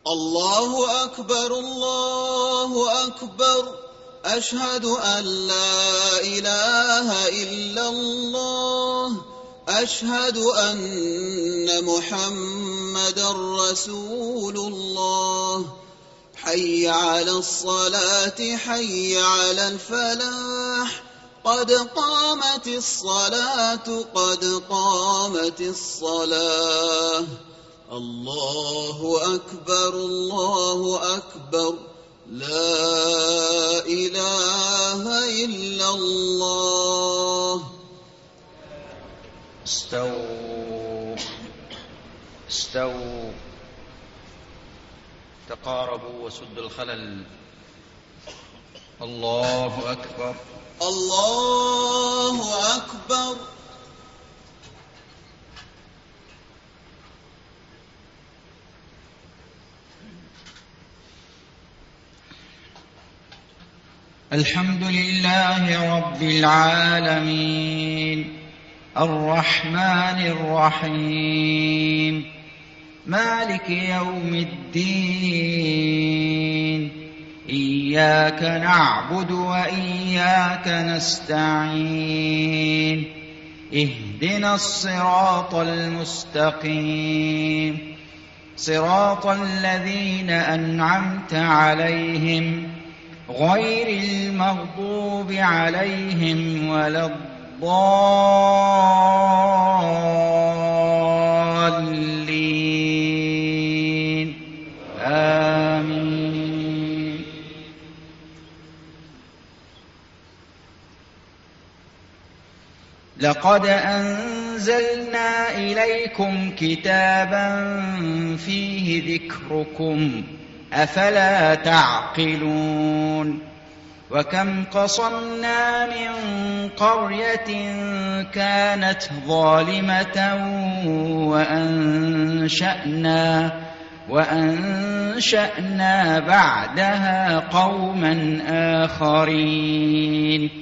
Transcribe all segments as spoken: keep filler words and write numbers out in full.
الله أكبر الله أكبر أشهد أن لا إله إلا الله أشهد أن محمدا رسول الله حي على الصلاة حي على الفلاح قد قامت الصلاة قد قامت الصلاة الله أكبر الله أكبر لا إله إلا الله. استووا استووا تقاربوا وسدوا الخلل. الله أكبر الله أكبر. الحمد لله رب العالمين الرحمن الرحيم مالك يوم الدين إياك نعبد وإياك نستعين اهدنا الصراط المستقيم صراط الذين أنعمت عليهم غير المغضوب عليهم ولا الضالين آمين. لقد أنزلنا إليكم كتابا فيه ذكركم أفلا تعقلون. وكم قصمنا من قرية كانت ظالمة وأنشأنا وأنشأنا بعدها قوما آخرين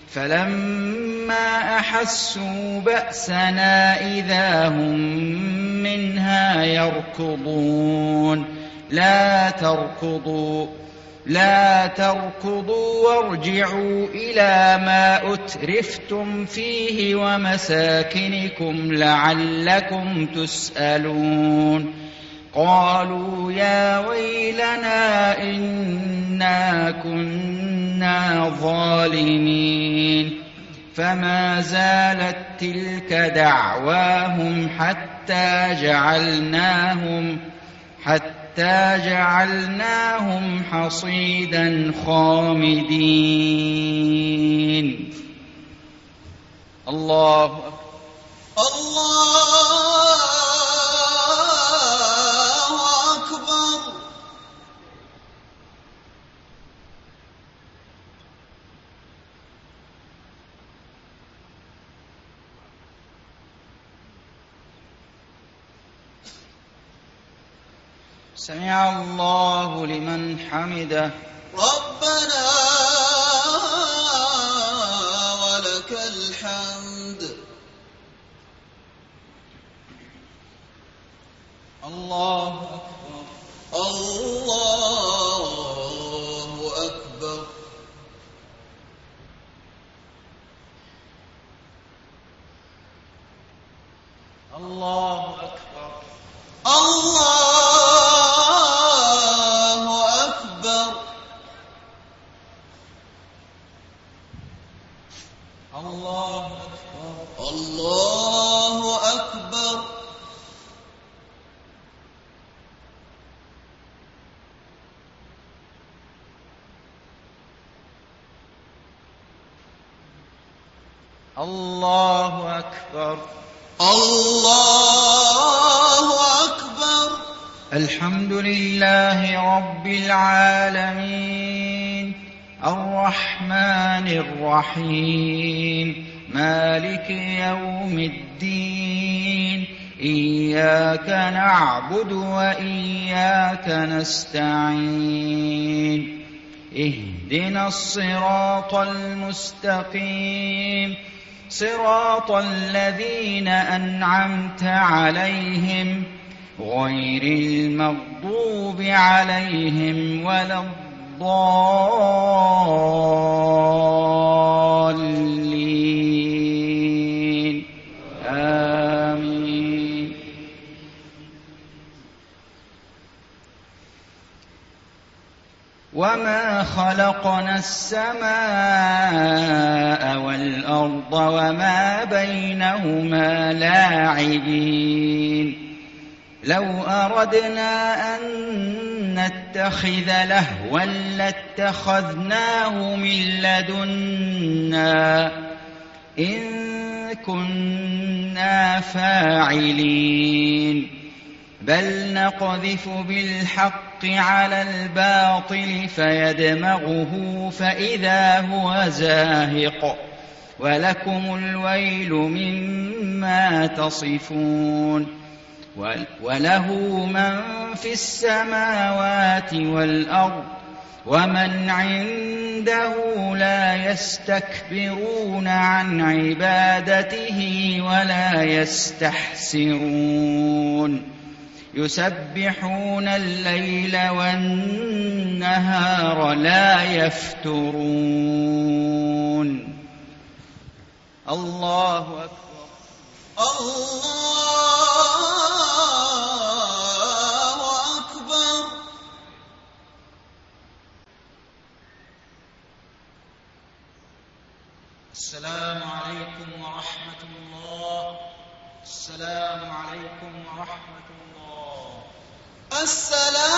فلما أحسوا بأسنا إذا هم منها يركضون. لا تركضوا لا تركضوا وارجعوا إلى ما أترفتم فيه ومساكنكم لعلكم تسألون. قالوا يا ويلنا إنا كنا ظالمين فما زالت تلك دعواهم حتى جعلناهم حتى حتى جعلناهم حصيدا خامدين. الله الله أكبر. سمع الله لمن حمده. ربنا ولك الحمد. الله أكبر الله أكبر. الله أكبر الله أكبر. الله أكبر الله أكبر. الله أكبر الله أكبر. الحمد لله رب العالمين الرحمن الرحيم مالك يوم الدين إياك نعبد وإياك نستعين اهدنا الصراط المستقيم صراط الذين أنعمت عليهم غير المغضوب عليهم ولا الضالين آمين. وما خلقنا السماء والأرض وما بينهما لاعبين. لو أردنا أن نتخذ لهوا لاتخذناه من لدنا إن كنا فاعلين. بل نقذف بالحق على الباطل فيدمغه فإذا هو زاهق ولكم الويل مما تصفون. وله من في السماوات والأرض ومن عنده لا يستكبرون عن عبادته ولا يستحسرون. يسبحون الليل والنهار لا يفترون. الله أكبر. الله أكبر. السلام عليكم ورحمة الله. السلام عليكم ورحمة الله. السلام